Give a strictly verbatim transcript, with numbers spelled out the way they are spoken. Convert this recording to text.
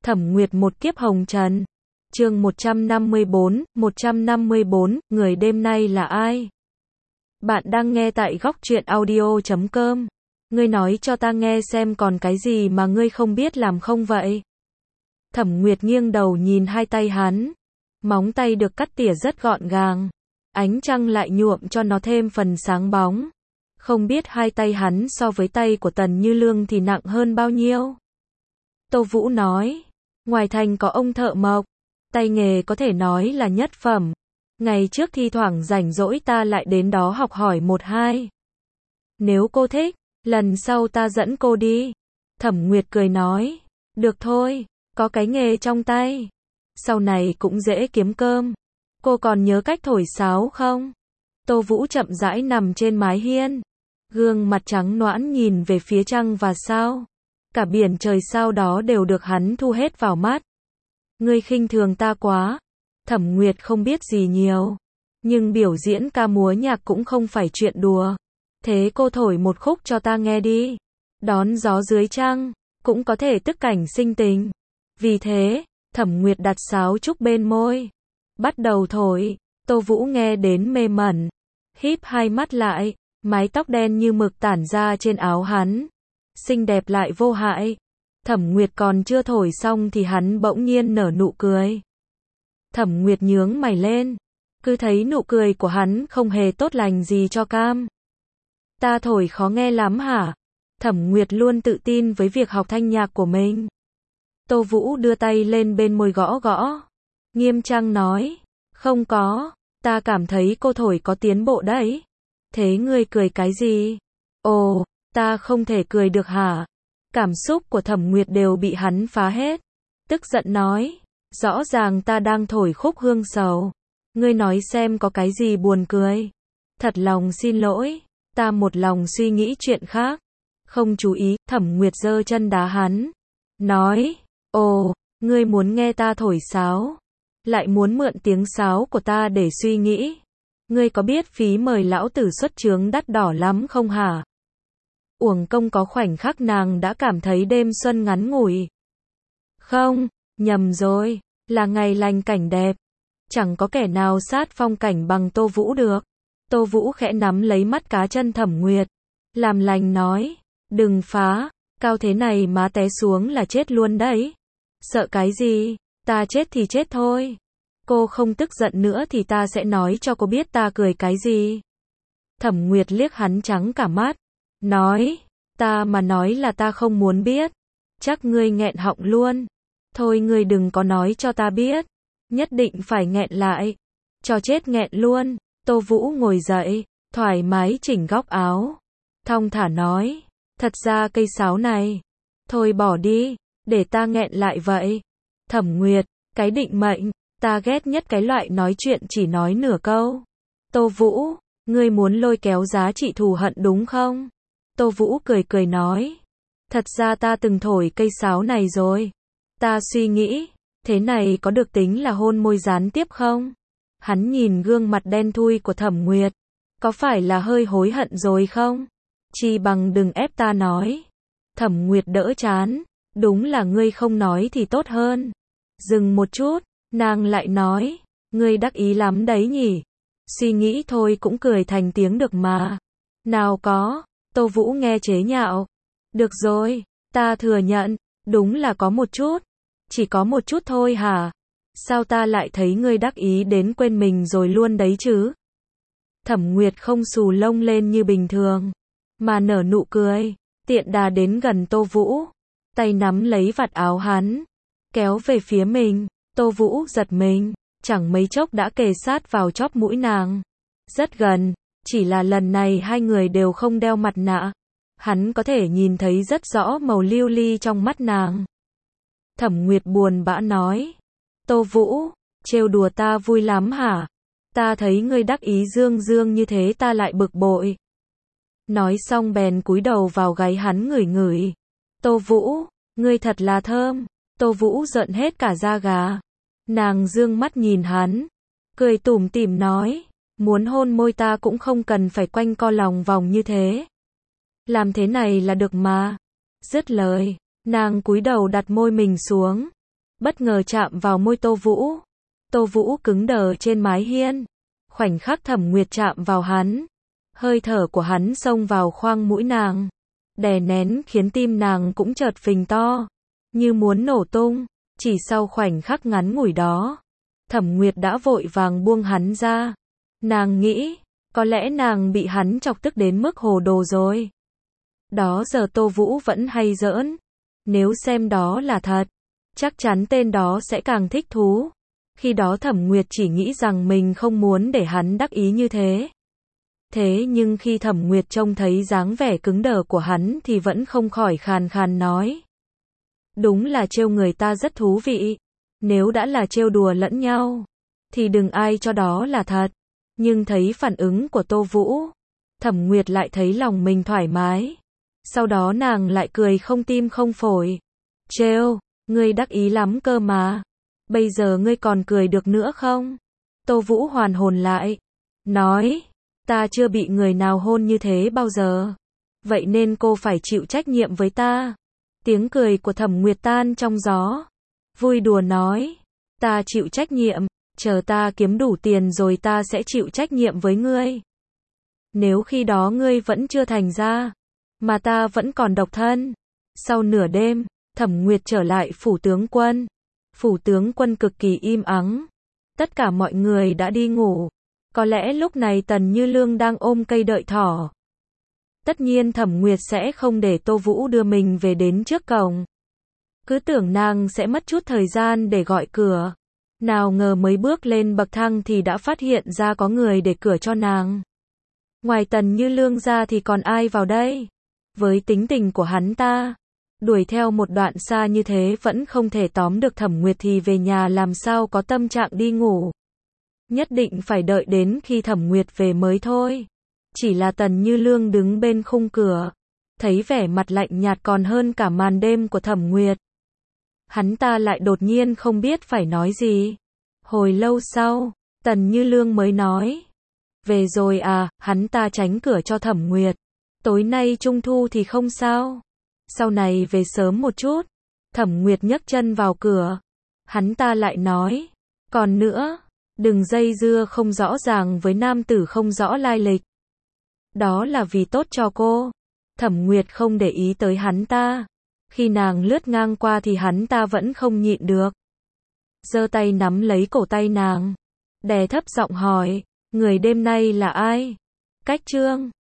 Thẩm Nguyệt một kiếp hồng trần. Chương một trăm năm mươi bốn, một trăm năm mươi bốn, người đêm nay là ai? Bạn đang nghe tại góc truyện audio chấm com. Ngươi nói cho ta nghe xem còn cái gì mà ngươi không biết làm không vậy? Thẩm Nguyệt nghiêng đầu nhìn hai tay hắn. Móng tay được cắt tỉa rất gọn gàng. Ánh trăng lại nhuộm cho nó thêm phần sáng bóng. Không biết hai tay hắn so với tay của Tần Như Lương thì nặng hơn bao nhiêu? Tô Vũ nói, ngoài thành có ông thợ mộc, tay nghề có thể nói là nhất phẩm. Ngày trước thi thoảng rảnh rỗi ta lại đến đó học hỏi một hai. Nếu cô thích, lần sau ta dẫn cô đi. Thẩm Nguyệt cười nói, được thôi, có cái nghề trong tay. Sau này cũng dễ kiếm cơm. Cô còn nhớ cách thổi sáo không? Tô Vũ chậm rãi nằm trên mái hiên. Gương mặt trắng nõn nhìn về phía trăng và sao. Cả biển trời sao đó đều được hắn thu hết vào mắt. Ngươi khinh thường ta quá. Thẩm Nguyệt không biết gì nhiều. Nhưng biểu diễn ca múa nhạc cũng không phải chuyện đùa. Thế cô thổi một khúc cho ta nghe đi. Đón gió dưới trăng, cũng có thể tức cảnh sinh tình. Vì thế, Thẩm Nguyệt đặt sáo trúc bên môi. Bắt đầu thổi, Tô Vũ nghe đến mê mẩn. Híp hai mắt lại, mái tóc đen như mực tản ra trên áo hắn. Xinh đẹp lại vô hại. Thẩm Nguyệt còn chưa thổi xong thì hắn bỗng nhiên nở nụ cười. Thẩm Nguyệt nhướng mày lên. Cứ thấy nụ cười của hắn không hề tốt lành gì cho cam. Ta thổi khó nghe lắm hả? Thẩm Nguyệt luôn tự tin với việc học thanh nhạc của mình. Tô Vũ đưa tay lên bên môi gõ gõ. Nghiêm trang nói, không có, ta cảm thấy cô thổi có tiến bộ đấy. Thế ngươi cười cái gì? Ồ, ta không thể cười được hả? Cảm xúc của Thẩm Nguyệt đều bị hắn phá hết. Tức giận nói, rõ ràng ta đang thổi khúc hương sầu. Ngươi nói xem có cái gì buồn cười. Thật lòng xin lỗi, ta một lòng suy nghĩ chuyện khác. Không chú ý, Thẩm Nguyệt giơ chân đá hắn. Nói, ồ, ngươi muốn nghe ta thổi sáo. Lại muốn mượn tiếng sáo của ta để suy nghĩ. Ngươi có biết phí mời lão tử xuất chướng đắt đỏ lắm không hả? Uổng công có khoảnh khắc nàng đã cảm thấy đêm xuân ngắn ngủi. Không, nhầm rồi, là ngày lành cảnh đẹp. Chẳng có kẻ nào sát phong cảnh bằng Tô Vũ được. Tô Vũ khẽ nắm lấy mắt cá chân Thẩm Nguyệt. Làm lành nói, đừng phá, cao thế này má té xuống là chết luôn đấy. Sợ cái gì, ta chết thì chết thôi. Cô không tức giận nữa thì ta sẽ nói cho cô biết ta cười cái gì. Thẩm Nguyệt liếc hắn trắng cả mắt. Nói, ta mà nói là ta không muốn biết. Chắc ngươi nghẹn họng luôn. Thôi ngươi đừng có nói cho ta biết. Nhất định phải nghẹn lại. Cho chết nghẹn luôn. Tô Vũ ngồi dậy, thoải mái chỉnh góc áo. Thong thả nói, thật ra cây sáo này. Thôi bỏ đi, để ta nghẹn lại vậy. Thẩm Nguyệt, cái định mệnh, ta ghét nhất cái loại nói chuyện chỉ nói nửa câu. Tô Vũ, ngươi muốn lôi kéo giá trị thù hận đúng không? Tô Vũ cười cười nói, thật ra ta từng thổi cây sáo này rồi. Ta suy nghĩ, thế này có được tính là hôn môi gián tiếp không? Hắn nhìn gương mặt đen thui của Thẩm Nguyệt, có phải là hơi hối hận rồi không? Chi bằng đừng ép ta nói. Thẩm Nguyệt đỡ chán, đúng là ngươi không nói thì tốt hơn. Dừng một chút, nàng lại nói, ngươi đắc ý lắm đấy nhỉ? Suy nghĩ thôi cũng cười thành tiếng được mà. Nào có, Tô Vũ nghe chế nhạo. Được rồi, ta thừa nhận, đúng là có một chút. Chỉ có một chút thôi hả? Sao ta lại thấy ngươi đắc ý đến quên mình rồi luôn đấy chứ? Thẩm Nguyệt không xù lông lên như bình thường, mà nở nụ cười, tiện đà đến gần Tô Vũ, tay nắm lấy vạt áo hắn, kéo về phía mình. Tô Vũ giật mình, chẳng mấy chốc đã kề sát vào chóp mũi nàng. Rất gần, chỉ là lần này hai người đều không đeo mặt nạ. Hắn có thể nhìn thấy rất rõ màu lưu ly trong mắt nàng. Thẩm Nguyệt buồn bã nói, Tô Vũ, trêu đùa ta vui lắm hả? Ta thấy ngươi đắc ý dương dương như thế ta lại bực bội. Nói xong bèn cúi đầu vào gáy hắn ngửi ngửi. Tô Vũ, ngươi thật là thơm. Tô Vũ giận hết cả da gà. Nàng dương mắt nhìn hắn, cười tủm tỉm nói, muốn hôn môi ta cũng không cần phải quanh co lòng vòng như thế. Làm thế này là được mà. Dứt lời, nàng cúi đầu đặt môi mình xuống. bất ngờ chạm vào môi Tô Vũ. Tô Vũ cứng đờ trên mái hiên. Khoảnh khắc Thẩm Nguyệt chạm vào hắn, hơi thở của hắn xông vào khoang mũi nàng, đè nén khiến tim nàng cũng chợt phình to, như muốn nổ tung. Chỉ sau khoảnh khắc ngắn ngủi đó, Thẩm Nguyệt đã vội vàng buông hắn ra. Nàng nghĩ, có lẽ nàng bị hắn chọc tức đến mức hồ đồ rồi. Đó giờ Tô Vũ vẫn hay giỡn. Nếu xem đó là thật, chắc chắn tên đó sẽ càng thích thú. Khi đó Thẩm Nguyệt chỉ nghĩ rằng mình không muốn để hắn đắc ý như thế. Thế nhưng khi Thẩm Nguyệt trông thấy dáng vẻ cứng đờ của hắn thì vẫn không khỏi khàn khàn nói. Đúng là trêu người ta rất thú vị. Nếu đã là trêu đùa lẫn nhau, thì đừng ai cho đó là thật. Nhưng thấy phản ứng của Tô Vũ, Thẩm Nguyệt lại thấy lòng mình thoải mái. Sau đó nàng lại cười không tim không phổi. Trêu, ngươi đắc ý lắm cơ mà. Bây giờ ngươi còn cười được nữa không? Tô Vũ hoàn hồn lại. Nói, ta chưa bị người nào hôn như thế bao giờ. Vậy nên cô phải chịu trách nhiệm với ta. Tiếng cười của Thẩm Nguyệt tan trong gió. Vui đùa nói, ta chịu trách nhiệm, chờ ta kiếm đủ tiền rồi ta sẽ chịu trách nhiệm với ngươi. Nếu khi đó ngươi vẫn chưa thành ra, mà ta vẫn còn độc thân. Sau nửa đêm, Thẩm Nguyệt trở lại phủ tướng quân. Phủ tướng quân cực kỳ im ắng. Tất cả mọi người đã đi ngủ. Có lẽ lúc này Tần Như Lương đang ôm cây đợi thỏ. Tất nhiên Thẩm Nguyệt sẽ không để Tô Vũ đưa mình về đến trước cổng. Cứ tưởng nàng sẽ mất chút thời gian để gọi cửa. Nào ngờ mới bước lên bậc thang thì đã phát hiện ra có người để cửa cho nàng. Ngoài Tần Như Lương ra thì còn ai vào đây? Với tính tình của hắn ta, đuổi theo một đoạn xa như thế vẫn không thể tóm được Thẩm Nguyệt thì về nhà làm sao có tâm trạng đi ngủ. Nhất định phải đợi đến khi Thẩm Nguyệt về mới thôi. Chỉ là Tần Như Lương đứng bên khung cửa, thấy vẻ mặt lạnh nhạt còn hơn cả màn đêm của Thẩm Nguyệt. Hắn ta lại đột nhiên không biết phải nói gì. Hồi lâu sau, Tần Như Lương mới nói. Về rồi à, hắn ta tránh cửa cho Thẩm Nguyệt. Tối nay trung thu thì không sao. Sau này về sớm một chút. Thẩm Nguyệt nhấc chân vào cửa. Hắn ta lại nói. Còn nữa, đừng dây dưa không rõ ràng với nam tử không rõ lai lịch. Đó là vì tốt cho cô. Thẩm Nguyệt không để ý tới hắn ta. Khi nàng lướt ngang qua thì hắn ta vẫn không nhịn được. Giơ tay nắm lấy cổ tay nàng. Đè thấp giọng hỏi. Người đêm nay là ai? Cách Trương.